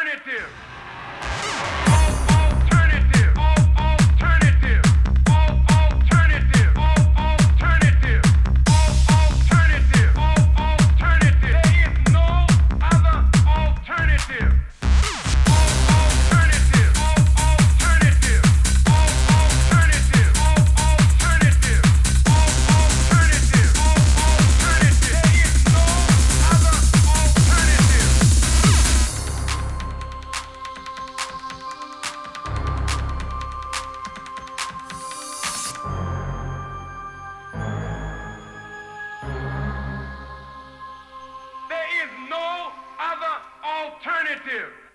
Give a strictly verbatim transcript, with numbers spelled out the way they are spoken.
alternative. All alternative. All alternative. All alternative. All alternative. All alternative. All alternative. There is no other alternative. All alternative. All alternative. All alternative. All alternative. All alternative. All alternative. There is no other alternative. There is no other alternative.